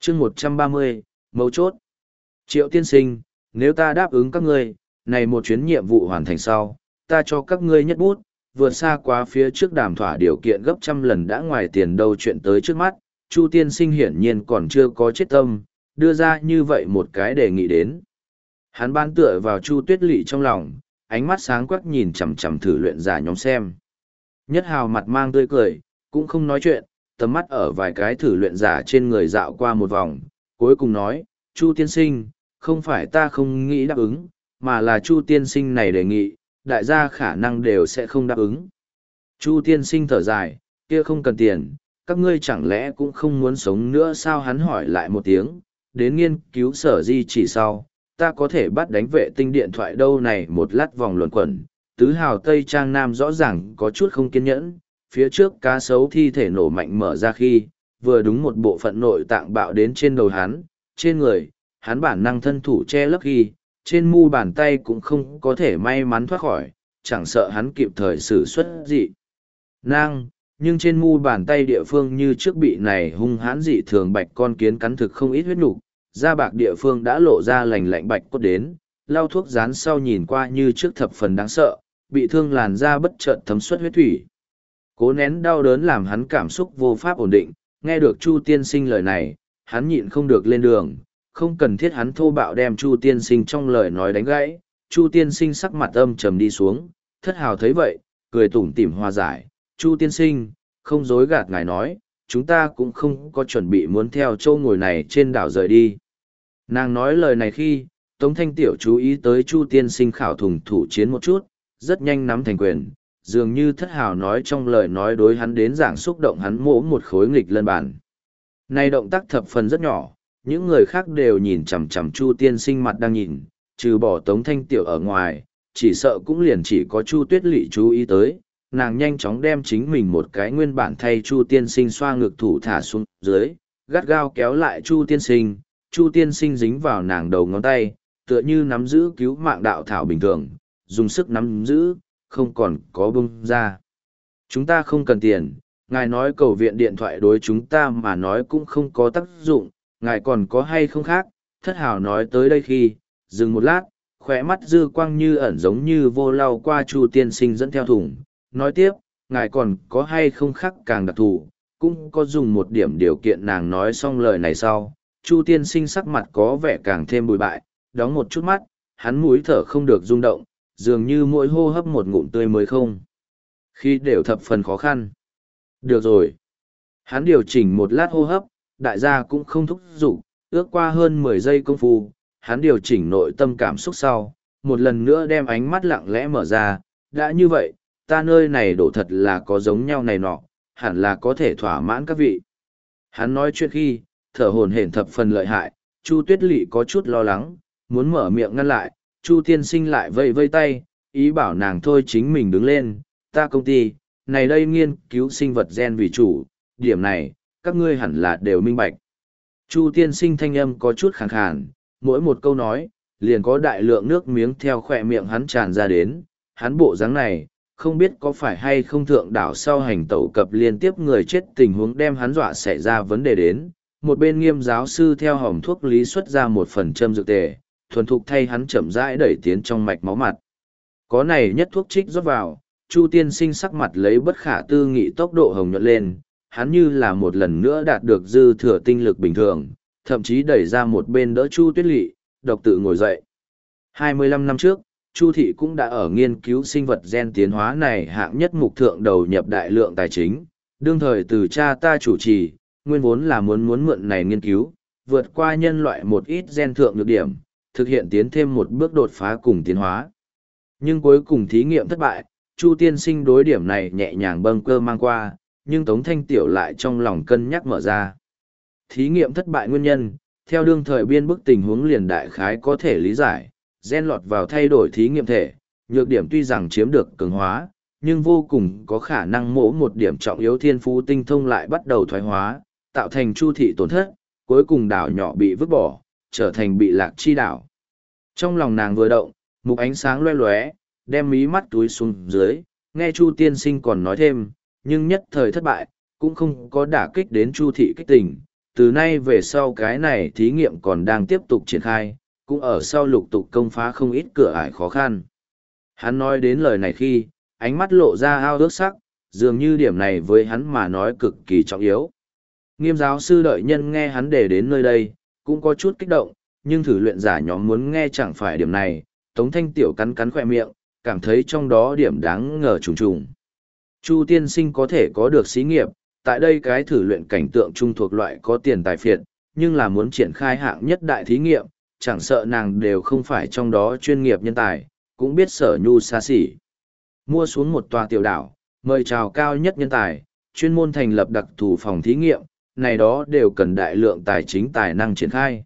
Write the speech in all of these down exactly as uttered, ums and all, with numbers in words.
chương một trăm ba mươi, mấu chốt. Triệu tiên sinh, nếu ta đáp ứng các ngươi, này một chuyến nhiệm vụ hoàn thành sau, ta cho các ngươi nhất bút, vượt xa quá phía trước đàm thỏa điều kiện gấp trăm lần đã ngoài tiền đâu chuyện tới trước mắt, Chu tiên sinh hiển nhiên còn chưa có chết tâm, đưa ra như vậy một cái đề nghị đến. Hắn ban tựa vào Chu Tuyết Lệ trong lòng, ánh mắt sáng quắc nhìn chằm chằm thử luyện giả nhóm xem. Nhất Hào mặt mang tươi cười, cũng không nói chuyện, tầm mắt ở vài cái thử luyện giả trên người dạo qua một vòng, cuối cùng nói, Chu tiên sinh, không phải ta không nghĩ đáp ứng, mà là Chu tiên sinh này đề nghị, đại gia khả năng đều sẽ không đáp ứng. Chu tiên sinh thở dài, kia không cần tiền, các ngươi chẳng lẽ cũng không muốn sống nữa sao? Hắn hỏi lại một tiếng, đến nghiên cứu sở di chỉ sau, ta có thể bắt đánh vệ tinh điện thoại đâu này một lát vòng luẩn quẩn. Tứ Hào Tây Trang Nam rõ ràng có chút không kiên nhẫn, phía trước cá sấu thi thể nổ mạnh mở ra khi, vừa đúng một bộ phận nội tạng bạo đến trên đầu hắn, trên người, hắn bản năng thân thủ che lấp khi, trên mu bàn tay cũng không có thể may mắn thoát khỏi, chẳng sợ hắn kịp thời xử xuất dị năng, nhưng trên mu bàn tay địa phương như trước bị này hung hãn dị thường bạch con kiến cắn thực không ít huyết nục, da bạc địa phương đã lộ ra lành lạnh bạch cốt đến, lau thuốc dán sau nhìn qua như trước thập phần đáng sợ, bị thương làn da bất chợt thấm xuất huyết thủy. Cố nén đau đớn làm hắn cảm xúc vô pháp ổn định, nghe được Chu tiên sinh lời này, hắn nhịn không được lên đường, không cần thiết hắn thô bạo đem Chu tiên sinh trong lời nói đánh gãy. Chu tiên sinh sắc mặt âm trầm đi xuống, Thất Hào thấy vậy, cười tủm tỉm hòa giải, Chu tiên sinh, không dối gạt ngài nói, chúng ta cũng không có chuẩn bị muốn theo châu ngồi này trên đảo rời đi. Nàng nói lời này khi, Tống Thanh Tiểu chú ý tới Chu tiên sinh khảo thùng thủ chiến một chút, rất nhanh nắm thành quyền, dường như Thất Hào nói trong lời nói đối hắn đến giảng xúc động hắn mỗ một khối nghịch lân bản. Này động tác thập phần rất nhỏ, những người khác đều nhìn chằm chằm Chu tiên sinh mặt đang nhìn, trừ bỏ Tống Thanh Tiểu ở ngoài, chỉ sợ cũng liền chỉ có Chu Tuyết Lệ chú ý tới, nàng nhanh chóng đem chính mình một cái nguyên bản thay Chu tiên sinh xoa ngực thủ thả xuống dưới, gắt gao kéo lại Chu tiên sinh, Chu tiên sinh dính vào nàng đầu ngón tay, tựa như nắm giữ cứu mạng đạo thảo bình thường, dùng sức nắm giữ, không còn có bung ra. Chúng ta không cần tiền, ngài nói cầu viện điện thoại đối chúng ta mà nói cũng không có tác dụng, ngài còn có hay không khác? Thất Hào nói tới đây khi, dừng một lát, khỏe mắt dư quang như ẩn giống như vô lau qua Chu tiên sinh dẫn theo thùng, nói tiếp, ngài còn có hay không khác càng đặc thù, cũng có dùng một điểm điều kiện. Nàng nói xong lời này sau, Chu tiên sinh sắc mặt có vẻ càng thêm bụi bại, đóng một chút mắt, hắn mũi thở không được rung động, dường như mỗi hô hấp một ngụm tươi mới không. Khi đều thập phần khó khăn. Được rồi. Hắn điều chỉnh một lát hô hấp, đại gia cũng không thúc giục, ước qua hơn mười giây công phu, hắn điều chỉnh nội tâm cảm xúc sau, một lần nữa đem ánh mắt lặng lẽ mở ra, đã như vậy, ta nơi này đổ thật là có giống nhau này nọ, hẳn là có thể thỏa mãn các vị. Hắn nói chuyện khi, thở hổn hển thập phần lợi hại, Chu Tuyết Lệ có chút lo lắng, muốn mở miệng ngăn lại, Chu tiên sinh lại vây vây tay, ý bảo nàng thôi chính mình đứng lên, ta công ty, này đây nghiên cứu sinh vật gen vì chủ, điểm này, các ngươi hẳn là đều minh bạch. Chu tiên sinh thanh âm có chút khàn khàn, mỗi một câu nói, liền có đại lượng nước miếng theo khỏe miệng hắn tràn ra đến, hắn bộ dáng này, không biết có phải hay không thượng đảo sau hành tẩu cập liên tiếp người chết tình huống đem hắn dọa xảy ra vấn đề đến, một bên Nghiêm giáo sư theo hỏng thuốc lý xuất ra một phần châm dược tề, thuần thục thay hắn chậm rãi đẩy tiến trong mạch máu mặt. Có này nhất thuốc trích rót vào, Chu tiên sinh sắc mặt lấy bất khả tư nghị tốc độ hồng nhuận lên, hắn như là một lần nữa đạt được dư thừa tinh lực bình thường, thậm chí đẩy ra một bên đỡ Chu Tuyết Lệ, độc tự ngồi dậy. hai mươi lăm năm trước, Chu thị cũng đã ở nghiên cứu sinh vật gen tiến hóa này hạng nhất mục thượng đầu nhập đại lượng tài chính, đương thời từ cha ta chủ trì, nguyên vốn là muốn muốn mượn này nghiên cứu, vượt qua nhân loại một ít gen thượng nhược điểm, thực hiện tiến thêm một bước đột phá cùng tiến hóa. Nhưng cuối cùng thí nghiệm thất bại, Chu tiên sinh đối điểm này nhẹ nhàng bâng cơ mang qua, nhưng Tống Thanh Tiểu lại trong lòng cân nhắc mở ra. Thí nghiệm thất bại nguyên nhân, theo đương thời biên bức tình huống liền đại khái có thể lý giải, gen lọt vào thay đổi thí nghiệm thể, nhược điểm tuy rằng chiếm được cường hóa, nhưng vô cùng có khả năng mỗ một điểm trọng yếu thiên phú tinh thông lại bắt đầu thoái hóa, tạo thành Chu thị tổn thất, cuối cùng đảo nhỏ bị vứt bỏ, trở thành bị lạc chi đảo. Trong lòng nàng vừa động, mục ánh sáng loe loé, đem mí mắt túi xuống dưới, nghe Chu tiên sinh còn nói thêm, nhưng nhất thời thất bại, cũng không có đả kích đến Chu thị kích tình, từ nay về sau cái này thí nghiệm còn đang tiếp tục triển khai, cũng ở sau lục tục công phá không ít cửa ải khó khăn. Hắn nói đến lời này khi, ánh mắt lộ ra ao ước sắc, dường như điểm này với hắn mà nói cực kỳ trọng yếu. Nghiêm giáo sư đợi nhân nghe hắn để đến nơi đây, cũng có chút kích động, nhưng thử luyện giả nhóm muốn nghe chẳng phải điểm này, Tống Thanh Tiểu cắn cắn khỏe miệng, cảm thấy trong đó điểm đáng ngờ trùng trùng. Chu tiên sinh có thể có được xí nghiệp, tại đây cái thử luyện cảnh tượng trung thuộc loại có tiền tài phiệt, nhưng là muốn triển khai hạng nhất đại thí nghiệm, chẳng sợ nàng đều không phải trong đó chuyên nghiệp nhân tài, cũng biết sở nhu xa xỉ. Mua xuống một tòa tiểu đảo, mời chào cao nhất nhân tài, chuyên môn thành lập đặc thù phòng thí nghiệm, này đó đều cần đại lượng tài chính tài năng triển khai.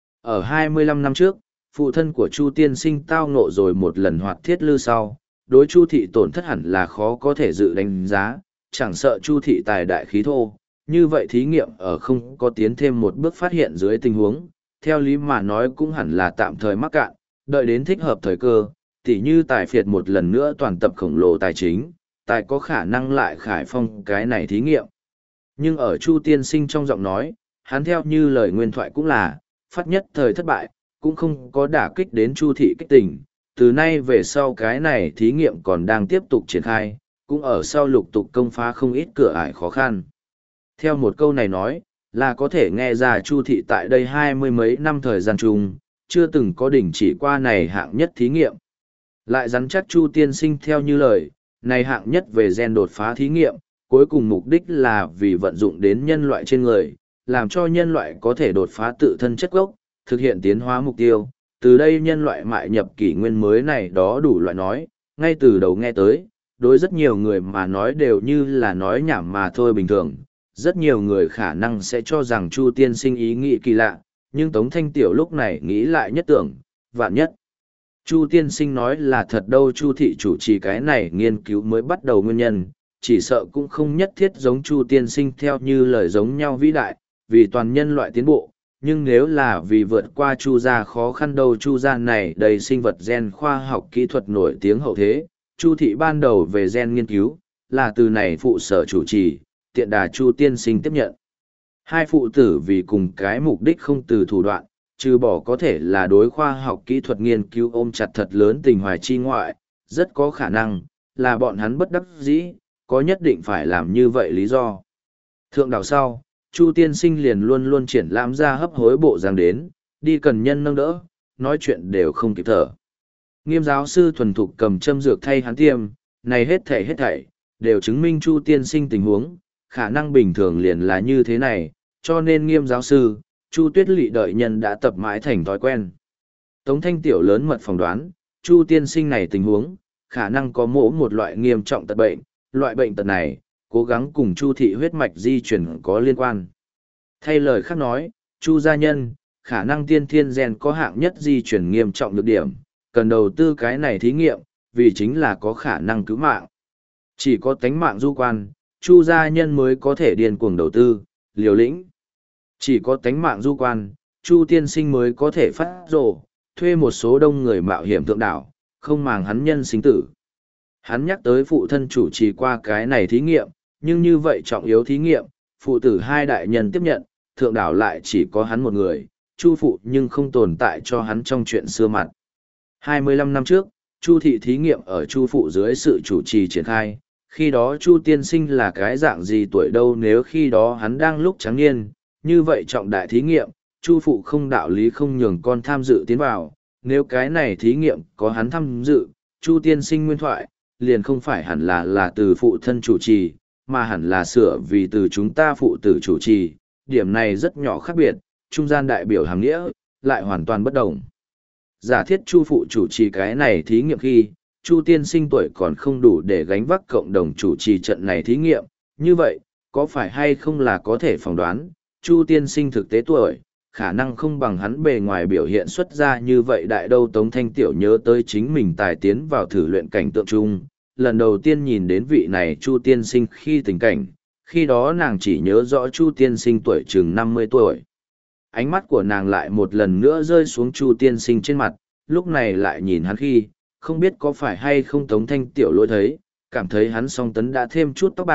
Ở hai mươi lăm năm trước, phụ thân của Chu tiên sinh tao ngộ rồi một lần hoạt thiết lư sau, đối Chu thị tổn thất hẳn là khó có thể dự đánh giá, chẳng sợ Chu thị tài đại khí thô, như vậy thí nghiệm ở không có tiến thêm một bước phát hiện dưới tình huống, theo lý mà nói cũng hẳn là tạm thời mắc cạn, đợi đến thích hợp thời cơ, tỉ như tài phiệt một lần nữa toàn tập khổng lồ tài chính, tài có khả năng lại khải phong cái này thí nghiệm. Nhưng ở Chu tiên sinh trong giọng nói, hắn theo như lời nguyên thoại cũng là, phát nhất thời thất bại, cũng không có đả kích đến Chu thị kích tình, từ nay về sau cái này thí nghiệm còn đang tiếp tục triển khai, cũng ở sau lục tục công phá không ít cửa ải khó khăn. Theo một câu này nói, là có thể nghe ra Chu thị tại đây hai mươi mấy năm thời gian chung, chưa từng có đỉnh chỉ qua này hạng nhất thí nghiệm. Lại rắn chắc Chu tiên sinh theo như lời, này hạng nhất về gen đột phá thí nghiệm, cuối cùng mục đích là vì vận dụng đến nhân loại trên người, làm cho nhân loại có thể đột phá tự thân chất gốc, thực hiện tiến hóa mục tiêu. Từ đây nhân loại mại nhập kỷ nguyên mới này đó đủ loại nói, ngay từ đầu nghe tới, đối rất nhiều người mà nói đều như là nói nhảm mà thôi bình thường. Rất nhiều người khả năng sẽ cho rằng Chu tiên sinh ý nghĩ kỳ lạ, nhưng Tống Thanh Tiểu lúc này nghĩ lại nhất tưởng, vạn nhất. Chu tiên sinh nói là thật đâu, Chu thị chủ trì cái này nghiên cứu mới bắt đầu nguyên nhân, chỉ sợ cũng không nhất thiết giống Chu tiên sinh theo như lời giống nhau vĩ đại, vì toàn nhân loại tiến bộ, nhưng nếu là vì vượt qua Chu gia khó khăn đâu, Chu gia này đầy sinh vật gen khoa học kỹ thuật nổi tiếng hậu thế, Chu thị ban đầu về gen nghiên cứu, là từ này phụ sở chủ trì, tiện đà Chu tiên sinh tiếp nhận. Hai phụ tử vì cùng cái mục đích không từ thủ đoạn, trừ bỏ có thể là đối khoa học kỹ thuật nghiên cứu ôm chặt thật lớn tình hoài chi ngoại, rất có khả năng là bọn hắn bất đắc dĩ, có nhất định phải làm như vậy lý do. Thượng đảo sau, Chu tiên sinh liền luôn luôn triển lãm ra hấp hối bộ dáng đến, đi cần nhân nâng đỡ, nói chuyện đều không kịp thở. Nghiêm giáo sư thuần thục cầm châm dược thay hắn tiêm, này hết thảy hết thảy, đều chứng minh Chu tiên sinh tình huống, khả năng bình thường liền là như thế này, cho nên nghiêm giáo sư, Chu tuyết lỵ đợi nhân đã tập mãi thành thói quen. Tống Thanh Tiểu lớn mật phỏng đoán, Chu tiên sinh này tình huống, khả năng có mỗ một loại nghiêm trọng tật bệnh, loại bệnh tật này, cố gắng cùng Chu thị huyết mạch di chuyển có liên quan. Thay lời khác nói, Chu gia nhân, khả năng tiên thiên gen có hạng nhất di chuyển nghiêm trọng được điểm, cần đầu tư cái này thí nghiệm, vì chính là có khả năng cứu mạng. Chỉ có tánh mạng du quan, Chu gia nhân mới có thể điên cuồng đầu tư, liều lĩnh. Chỉ có tánh mạng du quan, Chu tiên sinh mới có thể phát rồ, thuê một số đông người mạo hiểm thượng đảo, không màng hắn nhân sinh tử. Hắn nhắc tới phụ thân chủ trì qua cái này thí nghiệm, nhưng như vậy trọng yếu thí nghiệm, phụ tử hai đại nhân tiếp nhận, thượng đảo lại chỉ có hắn một người, Chu phụ nhưng không tồn tại cho hắn trong chuyện xưa mặt. hai mươi lăm năm trước, Chu thị thí nghiệm ở Chu phụ dưới sự chủ trì triển khai, khi đó Chu tiên sinh là cái dạng gì tuổi đâu, nếu khi đó hắn đang lúc trắng niên, như vậy trọng đại thí nghiệm, Chu phụ không đạo lý không nhường con tham dự tiến vào, nếu cái này thí nghiệm có hắn tham dự, Chu tiên sinh nguyên thoại, liền không phải hẳn là là từ phụ thân chủ trì, mà hẳn là sửa vì từ chúng ta phụ tử chủ trì, điểm này rất nhỏ khác biệt, trung gian đại biểu hàm nghĩa, lại hoàn toàn bất đồng. Giả thiết Chu phụ chủ trì cái này thí nghiệm khi, Chu tiên sinh tuổi còn không đủ để gánh vác cộng đồng chủ trì trận này thí nghiệm, như vậy, có phải hay không là có thể phỏng đoán, Chu tiên sinh thực tế tuổi, khả năng không bằng hắn bề ngoài biểu hiện xuất ra như vậy đại đâu. Tống Thanh Tiểu nhớ tới chính mình tài tiến vào thử luyện cảnh tượng chung, lần đầu tiên nhìn đến vị này Chu tiên sinh khi tình cảnh, khi đó nàng chỉ nhớ rõ Chu tiên sinh tuổi chừng năm mươi tuổi. Ánh mắt của nàng lại một lần nữa rơi xuống Chu tiên sinh trên mặt, lúc này lại nhìn hắn khi, không biết có phải hay không Tống Thanh Tiểu lỗi thấy, cảm thấy hắn song tấn đã thêm chút tóc bạc,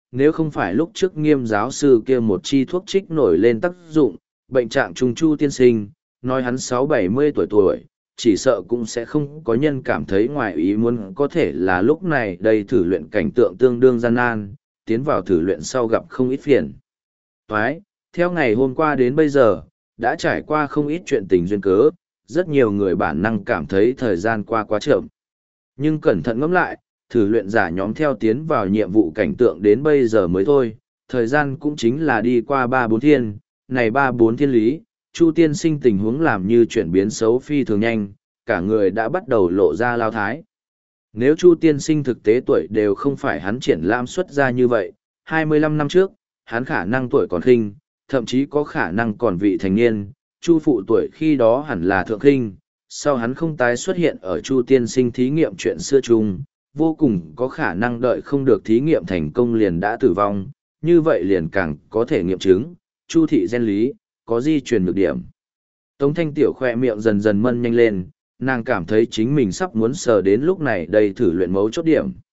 nếu không phải lúc trước Nghiêm giáo sư kia một chi thuốc trích nổi lên tác dụng, bệnh trạng trùng Chu tiên sinh, nói hắn sáu bảy mươi tuổi tuổi, chỉ sợ cũng sẽ không có nhân cảm thấy ngoài ý muốn có thể là lúc này đây thử luyện cảnh tượng tương đương gian nan, tiến vào thử luyện sau gặp không ít phiền. Toái, theo ngày hôm qua đến bây giờ, đã trải qua không ít chuyện tình duyên cớ, rất nhiều người bản năng cảm thấy thời gian qua quá chậm. Nhưng cẩn thận ngẫm lại, thử luyện giả nhóm theo tiến vào nhiệm vụ cảnh tượng đến bây giờ mới thôi, thời gian cũng chính là đi qua ba bốn thiên, này ba bốn thiên lý, Chu tiên sinh tình huống làm như chuyển biến xấu phi thường nhanh, cả người đã bắt đầu lộ ra lao thái. Nếu Chu tiên sinh thực tế tuổi đều không phải hắn triển lãm xuất ra như vậy, hai mươi lăm năm trước, hắn khả năng tuổi còn khinh, thậm chí có khả năng còn vị thành niên, Chu phụ tuổi khi đó hẳn là thượng khinh, sau hắn không tái xuất hiện ở Chu tiên sinh thí nghiệm chuyện xưa chung, vô cùng có khả năng đợi không được thí nghiệm thành công liền đã tử vong, như vậy liền càng có thể nghiệm chứng, Chu thị gen lý, có di truyền nhược điểm. Tống Thanh Tiểu khoe miệng dần dần mân nhanh lên, nàng cảm thấy chính mình sắp muốn sờ đến lúc này đây thử luyện mấu chốt điểm.